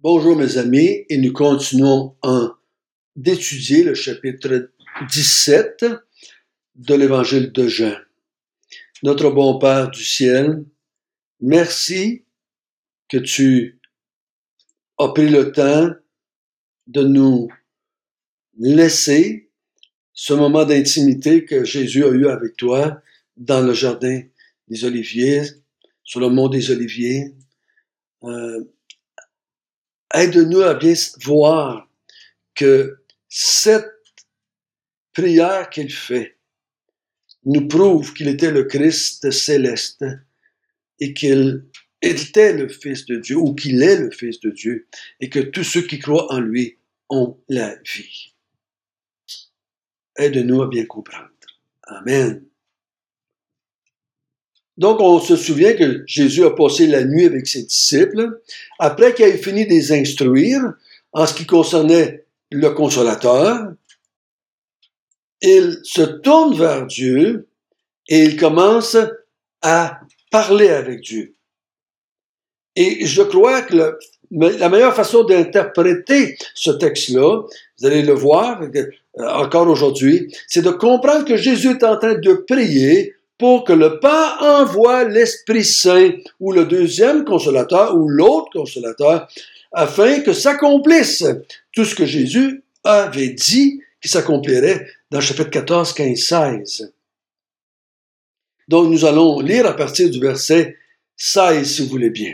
Bonjour mes amis, et nous continuons d'étudier le chapitre 17 de l'Évangile de Jean. Notre bon Père du ciel, merci que tu as pris le temps de nous laisser ce moment d'intimité que Jésus a eu avec toi dans le jardin des Oliviers, sur le mont des Oliviers. Aide-nous à bien voir que cette prière qu'il fait nous prouve qu'il était le Christ céleste et qu'il était le Fils de Dieu, ou qu'il est le Fils de Dieu, et que tous ceux qui croient en lui ont la vie. Aide-nous à bien comprendre. Amen. Donc, on se souvient que Jésus a passé la nuit avec ses disciples. Après qu'il ait fini de les instruire en ce qui concernait le Consolateur, il se tourne vers Dieu et il commence à parler avec Dieu. Et je crois que la meilleure façon d'interpréter ce texte-là, vous allez le voir encore aujourd'hui, c'est de comprendre que Jésus est en train de prier pour que le Père envoie l'Esprit Saint, ou le deuxième consolateur, ou l'autre consolateur, afin que s'accomplisse tout ce que Jésus avait dit qui s'accomplirait dans le chapitre 14, 15, 16. Donc nous allons lire à partir du verset 16, si vous voulez bien.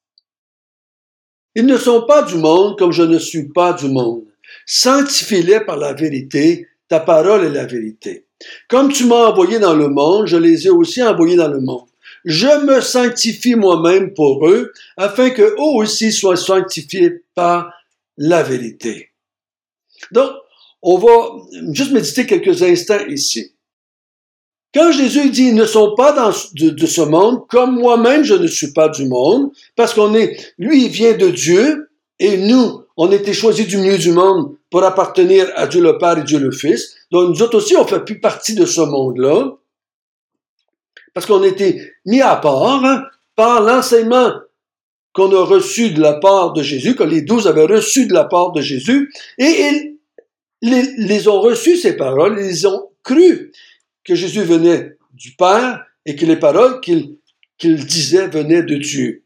Ils ne sont pas du monde comme je ne suis pas du monde. Sanctifie-les par la vérité, ta parole est la vérité. Comme tu m'as envoyé dans le monde, je les ai aussi envoyés dans le monde. Je me sanctifie moi-même pour eux, afin qu'eux aussi soient sanctifiés par la vérité. Donc, on va juste méditer quelques instants ici. Quand Jésus dit « Ils ne sont pas de ce monde, comme moi-même je ne suis pas du monde », parce lui, il vient de Dieu, et nous, on a été choisis du milieu du monde pour appartenir à Dieu le Père et Dieu le Fils. Donc, nous autres aussi, on ne fait plus partie de ce monde-là, parce qu'on a été mis à part par l'enseignement qu'on a reçu de la part de Jésus, que les 12 avaient reçu de la part de Jésus, et ils les ont reçus, ces paroles, ils ont cru que Jésus venait du Père et que les paroles qu'il disait venaient de Dieu.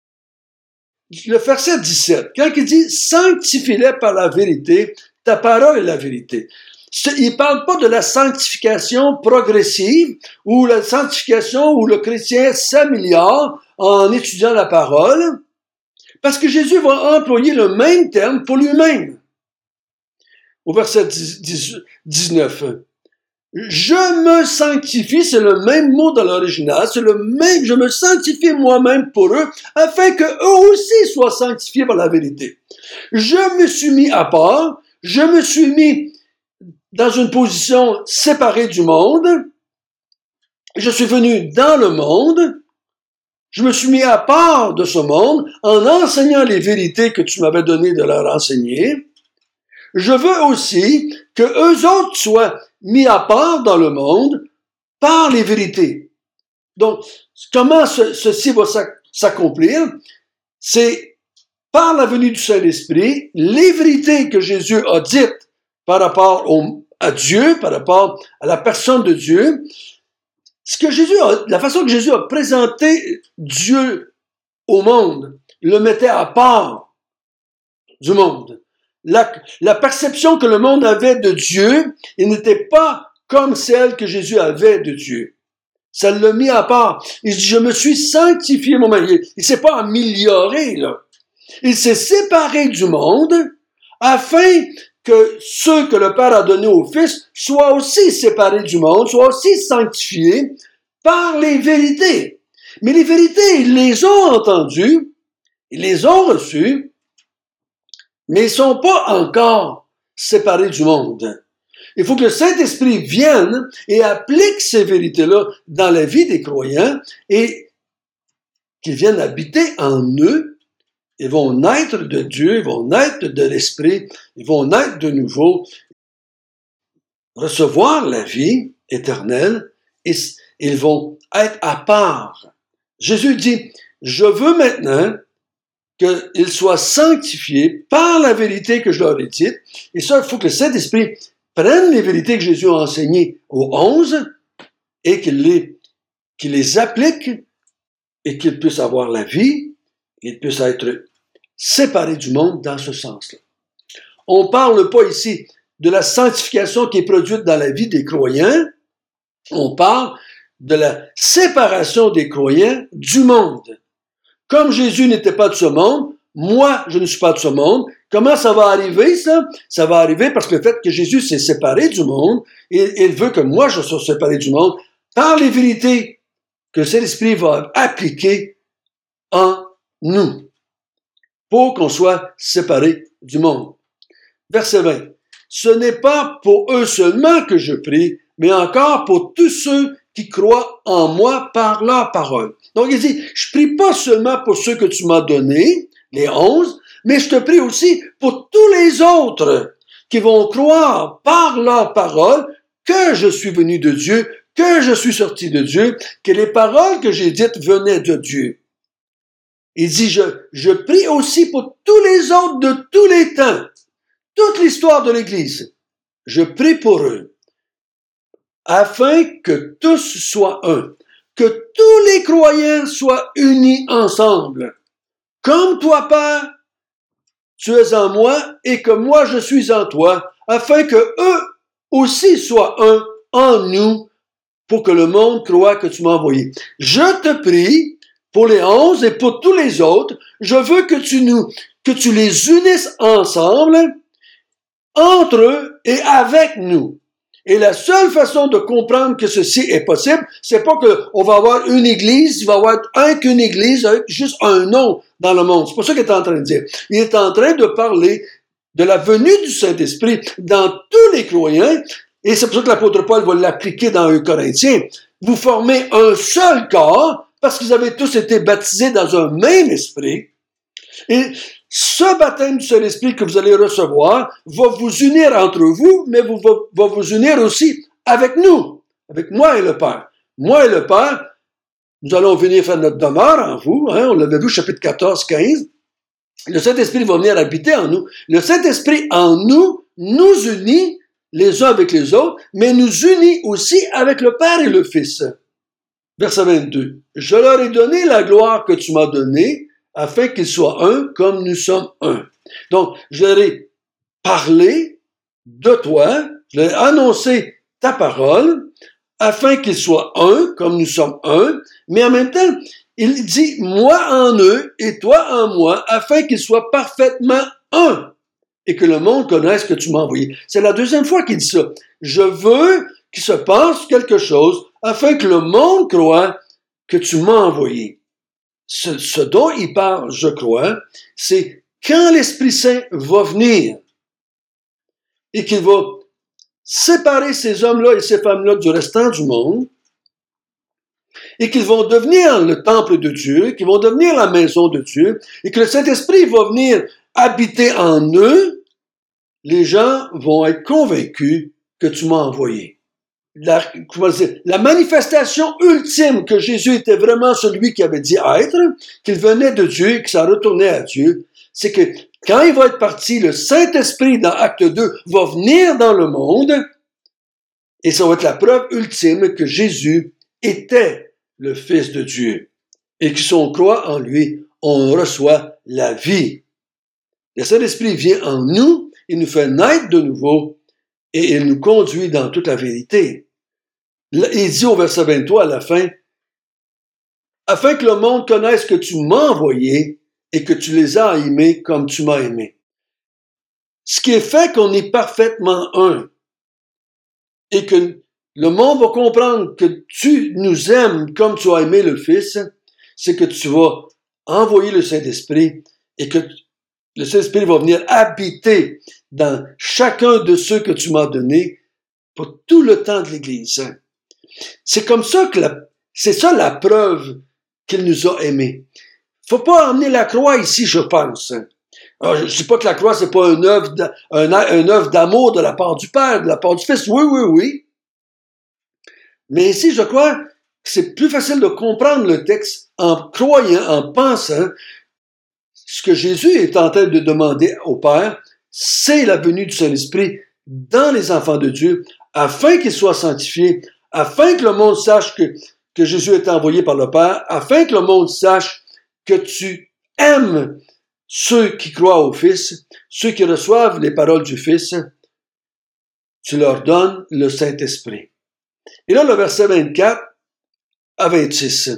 Le verset 17, quand il dit « Sanctifie-les par la vérité, ta parole est la vérité », il ne parle pas de la sanctification progressive ou la sanctification où le chrétien s'améliore en étudiant la parole, parce que Jésus va employer le même terme pour lui-même. Au verset 19, je me sanctifie, c'est le même mot dans l'original, c'est le même, je me sanctifie moi-même pour eux, afin que eux aussi soient sanctifiés par la vérité. Je me suis mis à part, je me suis mis dans une position séparée du monde, je suis venu dans le monde, je me suis mis à part de ce monde en enseignant les vérités que tu m'avais donné de leur enseigner. Je veux aussi que eux autres soient mis à part dans le monde par les vérités. Donc, comment ceci va s'accomplir? C'est par la venue du Saint-Esprit, les vérités que Jésus a dites par rapport à Dieu, par rapport à la personne de Dieu, la façon que Jésus a présenté Dieu au monde, le mettait à part du monde. La perception que le monde avait de Dieu, il n'était pas comme celle que Jésus avait de Dieu. Ça l'a mis à part. Il dit, je me suis sanctifié moi-même. Il ne s'est pas amélioré, là. Il s'est séparé du monde afin que ceux que le Père a donnés au Fils soient aussi séparés du monde, soient aussi sanctifiés par les vérités. Mais les vérités, ils les ont entendues, ils les ont reçues, mais ils ne sont pas encore séparés du monde. Il faut que le Saint-Esprit vienne et applique ces vérités-là dans la vie des croyants et qu'ils viennent habiter en eux. Ils vont naître de Dieu, ils vont naître de l'Esprit, ils vont naître de nouveau, recevoir la vie éternelle et ils vont être à part. Jésus dit, je veux maintenant qu'ils soient sanctifiés par la vérité que je leur ai dite. Et ça, il faut que le Saint-Esprit prenne les vérités que Jésus a enseignées aux 11 et qu'il les applique et qu'ils puissent avoir la vie, qu'ils puissent être séparés du monde dans ce sens-là. On ne parle pas ici de la sanctification qui est produite dans la vie des croyants, on parle de la séparation des croyants du monde. Comme Jésus n'était pas de ce monde, moi, je ne suis pas de ce monde. Comment ça va arriver, ça? Ça va arriver parce que le fait que Jésus s'est séparé du monde, il veut que moi, je sois séparé du monde par les vérités que le Saint-Esprit va appliquer en nous pour qu'on soit séparé du monde. Verset 20. Ce n'est pas pour eux seulement que je prie, mais encore pour tous ceux qui croient en moi par leur parole. Donc, il dit, je prie pas seulement pour ceux que tu m'as donnés, les 11, mais je te prie aussi pour tous les autres qui vont croire par leur parole que je suis venu de Dieu, que je suis sorti de Dieu, que les paroles que j'ai dites venaient de Dieu. Il dit, je prie aussi pour tous les autres de tous les temps, toute l'histoire de l'Église. Je prie pour eux, afin que tous soient un, que tous les croyants soient unis ensemble. Comme toi, Père, tu es en moi et que moi je suis en toi, afin que eux aussi soient un en nous, pour que le monde croie que tu m'as envoyé. Je te prie pour les 11 et pour tous les autres, je veux que tu les unisses ensemble, entre eux et avec nous. Et la seule façon de comprendre que ceci est possible, c'est pas qu'on va avoir une église, il va y avoir qu'une église avec juste un nom dans le monde. C'est pas ça qu'il est en train de dire. Il est en train de parler de la venue du Saint-Esprit dans tous les croyants, et c'est pour ça que l'apôtre Paul va l'appliquer dans 1 Corinthiens. Vous formez un seul corps, parce qu'ils avaient tous été baptisés dans un même esprit, et ce baptême du Saint-Esprit que vous allez recevoir va vous unir entre vous, mais va vous unir aussi avec nous, avec moi et le Père. Moi et le Père, nous allons venir faire notre demeure en vous, on l'avait vu au chapitre 14, 15. Le Saint-Esprit va venir habiter en nous. Le Saint-Esprit en nous nous unit les uns avec les autres, mais nous unit aussi avec le Père et le Fils. Verset 22. Je leur ai donné la gloire que tu m'as donnée, afin qu'ils soient un comme nous sommes un. Donc, je leur ai parlé de toi, je leur ai annoncé ta parole, afin qu'ils soient un comme nous sommes un, mais en même temps, il dit moi en eux et toi en moi, afin qu'ils soient parfaitement un, et que le monde connaisse que tu m'as envoyé. C'est la deuxième fois qu'il dit ça. Je veux qu'il se passe quelque chose, afin que le monde croie que tu m'as envoyé. Ce dont il parle, je crois, c'est quand l'Esprit Saint va venir et qu'il va séparer ces hommes-là et ces femmes-là du restant du monde et qu'ils vont devenir le temple de Dieu, qu'ils vont devenir la maison de Dieu et que le Saint-Esprit va venir habiter en eux, les gens vont être convaincus que tu m'as envoyé. La manifestation ultime que Jésus était vraiment celui qui avait dit être, qu'il venait de Dieu et que ça retournait à Dieu, c'est que quand il va être parti, le Saint-Esprit dans Acte 2 va venir dans le monde et ça va être la preuve ultime que Jésus était le Fils de Dieu et que si on croit en lui, on reçoit la vie. Le Saint-Esprit vient en nous, il nous fait naître de nouveau et il nous conduit dans toute la vérité. Il dit au verset 23 à la fin, afin que le monde connaisse que tu m'as envoyé et que tu les as aimés comme tu m'as aimé. Ce qui est fait qu'on est parfaitement un et que le monde va comprendre que tu nous aimes comme tu as aimé le Fils, c'est que tu vas envoyer le Saint-Esprit et que le Saint-Esprit va venir habiter dans chacun de ceux que tu m'as donnés pour tout le temps de l'Église. C'est comme ça que c'est ça la preuve qu'il nous a aimés. Faut pas emmener la croix ici, je pense. Alors, je ne dis pas que la croix, c'est pas une œuvre d'amour de la part du Père, de la part du Fils. Oui. Mais ici, je crois que c'est plus facile de comprendre le texte en croyant, en pensant. ce que Jésus est en train de demander au Père, c'est la venue du Saint-Esprit dans les enfants de Dieu, afin qu'ils soient sanctifiés, afin que le monde sache que Jésus est envoyé par le Père, afin que le monde sache que tu aimes ceux qui croient au Fils, ceux qui reçoivent les paroles du Fils, tu leur donnes le Saint-Esprit. Et là, le verset 24 à 26.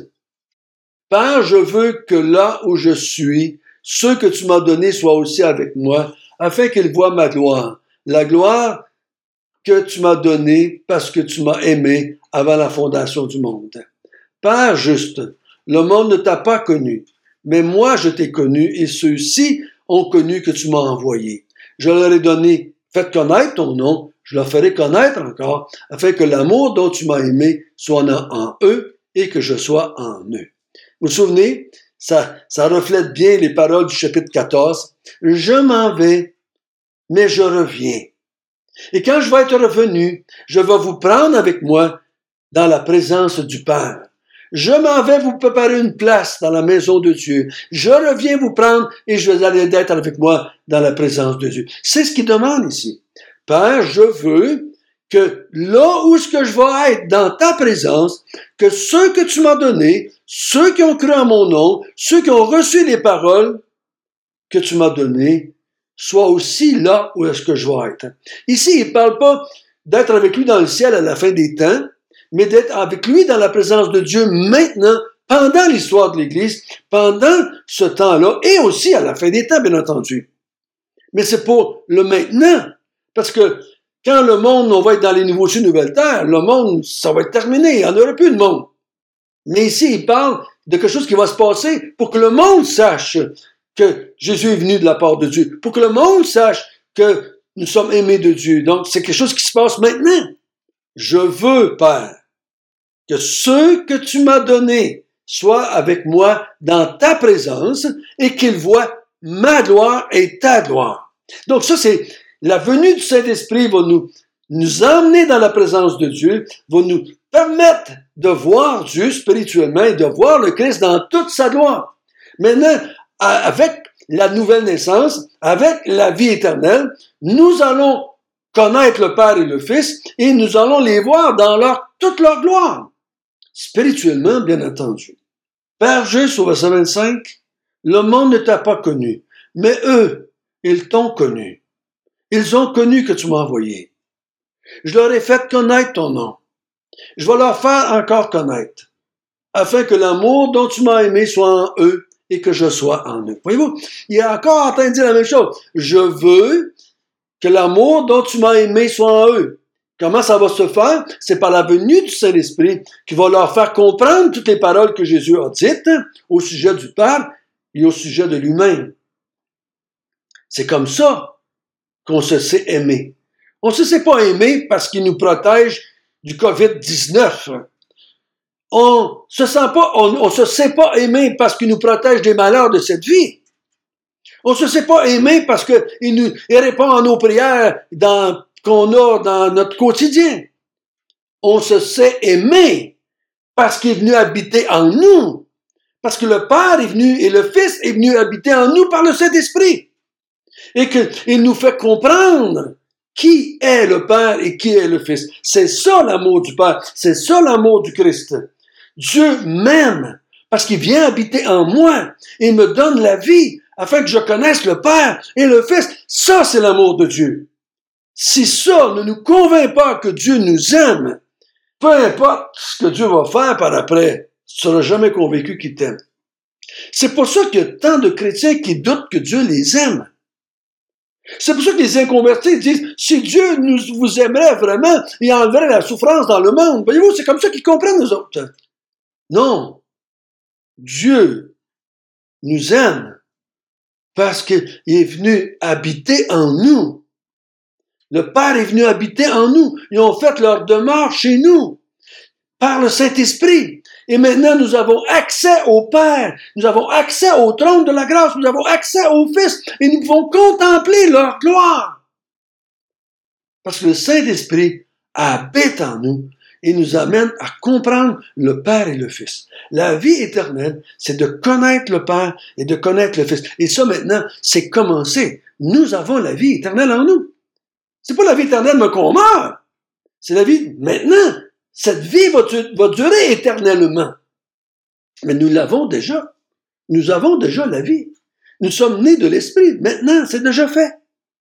Père, je veux que là où je suis, ceux que tu m'as donnés soient aussi avec moi, afin qu'ils voient ma gloire, la gloire que tu m'as donnée parce que tu m'as aimé avant la fondation du monde. Père juste, le monde ne t'a pas connu, mais moi je t'ai connu et ceux-ci ont connu que tu m'as envoyé. Je leur ai donné, fait connaître ton nom, je leur ferai connaître encore, afin que l'amour dont tu m'as aimé soit en eux et que je sois en eux. Vous vous souvenez, ça reflète bien les paroles du chapitre 14. Je m'en vais, mais je reviens. Et quand je vais être revenu, je vais vous prendre avec moi dans la présence du Père. Je m'en vais vous préparer une place dans la maison de Dieu. Je reviens vous prendre et je vais aller d'être avec moi dans la présence de Dieu. C'est ce qu'il demande ici. Père, je veux que là où est-ce que je vais être dans ta présence, que ceux que tu m'as donnés, ceux qui ont cru en mon nom, ceux qui ont reçu les paroles que tu m'as données, soient aussi là où est-ce que je vais être. Ici, il ne parle pas d'être avec lui dans le ciel à la fin des temps, mais d'être avec lui dans la présence de Dieu maintenant, pendant l'histoire de l'Église, pendant ce temps-là, et aussi à la fin des temps, bien entendu. Mais c'est pour le maintenant, parce que quand le monde, on va être dans les nouveaux cieux, nouvelles terres, le monde, ça va être terminé, il n'y en aura plus de monde. Mais ici, il parle de quelque chose qui va se passer pour que le monde sache que Jésus est venu de la part de Dieu, pour que le monde sache que nous sommes aimés de Dieu. Donc, c'est quelque chose qui se passe maintenant. Je veux, Père, que ceux que tu m'as donnés soient avec moi dans ta présence et qu'ils voient ma gloire et ta gloire. Donc, ça, c'est la venue du Saint-Esprit va nous emmener dans la présence de Dieu, va nous permettre de voir Dieu spirituellement et de voir le Christ dans toute sa gloire. Maintenant, avec la nouvelle naissance, avec la vie éternelle, nous allons connaître le Père et le Fils et nous allons les voir dans toute leur gloire. Spirituellement, bien entendu. Père juste au verset 25, le monde ne t'a pas connu, mais eux, ils t'ont connu. Ils ont connu que tu m'as envoyé. Je leur ai fait connaître ton nom. Je vais leur faire encore connaître, afin que l'amour dont tu m'as aimé soit en eux et que je sois en eux. Voyez-vous, il est encore en train de dire la même chose. Je veux que l'amour dont tu m'as aimé soit en eux. Comment ça va se faire? C'est par la venue du Saint-Esprit qui va leur faire comprendre toutes les paroles que Jésus a dites au sujet du Père et au sujet de lui-même. C'est comme ça qu'on se sait aimer. On ne se sait pas aimer parce qu'il nous protège du COVID-19. On se sait pas aimer parce qu'il nous protège des malheurs de cette vie. On se sait pas aimer parce qu'il répond à nos prières qu'on a dans notre quotidien. On se sait aimer parce qu'il est venu habiter en nous. Parce que le Père est venu et le Fils est venu habiter en nous par le Saint-Esprit. Et qu'il nous fait comprendre qui est le Père et qui est le Fils. C'est ça l'amour du Père. C'est ça l'amour du Christ. Dieu m'aime parce qu'il vient habiter en moi et il me donne la vie afin que je connaisse le Père et le Fils. Ça, c'est l'amour de Dieu. Si ça ne nous convainc pas que Dieu nous aime, peu importe ce que Dieu va faire par après, tu ne seras jamais convaincu qu'il t'aime. C'est pour ça qu'il y a tant de chrétiens qui doutent que Dieu les aime. C'est pour ça que les inconvertis disent, si Dieu vous aimerait vraiment, il enverrait la souffrance dans le monde. Voyez-vous, c'est comme ça qu'ils comprennent nous autres. Non. Dieu nous aime parce qu'il est venu habiter en nous. Le Père est venu habiter en nous. Ils ont fait leur demeure chez nous par le Saint-Esprit. Et maintenant, nous avons accès au Père. Nous avons accès au trône de la grâce. Nous avons accès au Fils. Et nous pouvons contempler leur gloire. Parce que le Saint-Esprit habite en nous. et nous amène à comprendre le Père et le Fils. La vie éternelle, c'est de connaître le Père et de connaître le Fils. Et ça, maintenant, c'est commencé. Nous avons la vie éternelle en nous. C'est pas la vie éternelle, mais qu'on meurt. C'est la vie maintenant. Cette vie va durer éternellement. Mais nous l'avons déjà. Nous avons déjà la vie. Nous sommes nés de l'Esprit. Maintenant, c'est déjà fait.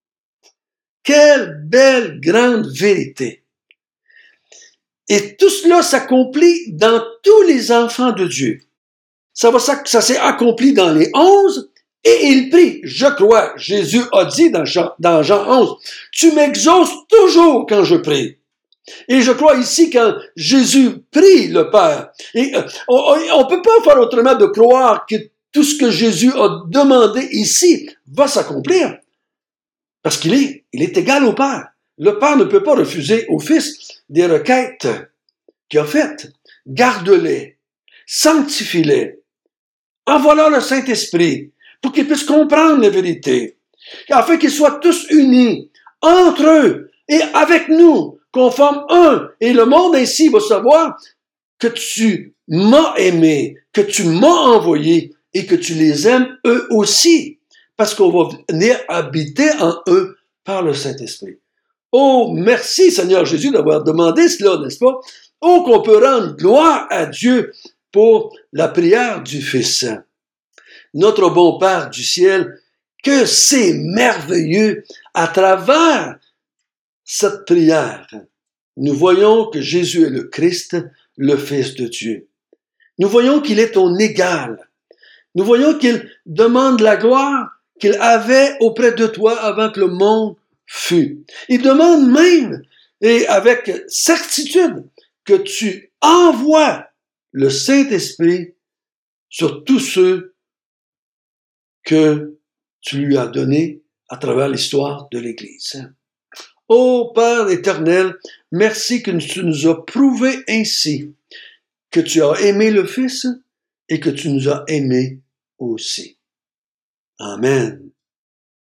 Quelle belle, grande vérité. Et tout cela s'accomplit dans tous les enfants de Dieu. Ça s'est accompli dans les 11, et il prie. Je crois, Jésus a dit dans Jean 11, « Tu m'exauces toujours quand je prie. » Et je crois ici quand Jésus prie le Père. Et on peut pas faire autrement de croire que tout ce que Jésus a demandé ici va s'accomplir. Parce qu'il est égal au Père. Le Père ne peut pas refuser au Fils des requêtes qu'il a faites. Garde-les, sanctifie-les, envoie-leur le Saint-Esprit pour qu'ils puissent comprendre la vérité, afin qu'ils soient tous unis entre eux et avec nous, qu'on forme un. Et le monde ainsi va savoir que tu m'as aimé, que tu m'as envoyé et que tu les aimes eux aussi. Parce qu'on va venir habiter en eux par le Saint-Esprit. Oh, merci Seigneur Jésus d'avoir demandé cela, n'est-ce pas? Oh, qu'on peut rendre gloire à Dieu pour la prière du Fils. Notre bon Père du ciel, que c'est merveilleux à travers cette prière. Nous voyons que Jésus est le Christ, le Fils de Dieu. Nous voyons qu'il est ton égal. Nous voyons qu'il demande la gloire qu'il avait auprès de toi avant que le monde fût. Il demande même, et avec certitude, que tu envoies le Saint-Esprit sur tous ceux que tu lui as donnés à travers l'histoire de l'Église. Ô Père éternel, merci que tu nous as prouvé ainsi que tu as aimé le Fils et que tu nous as aimés aussi. Amen.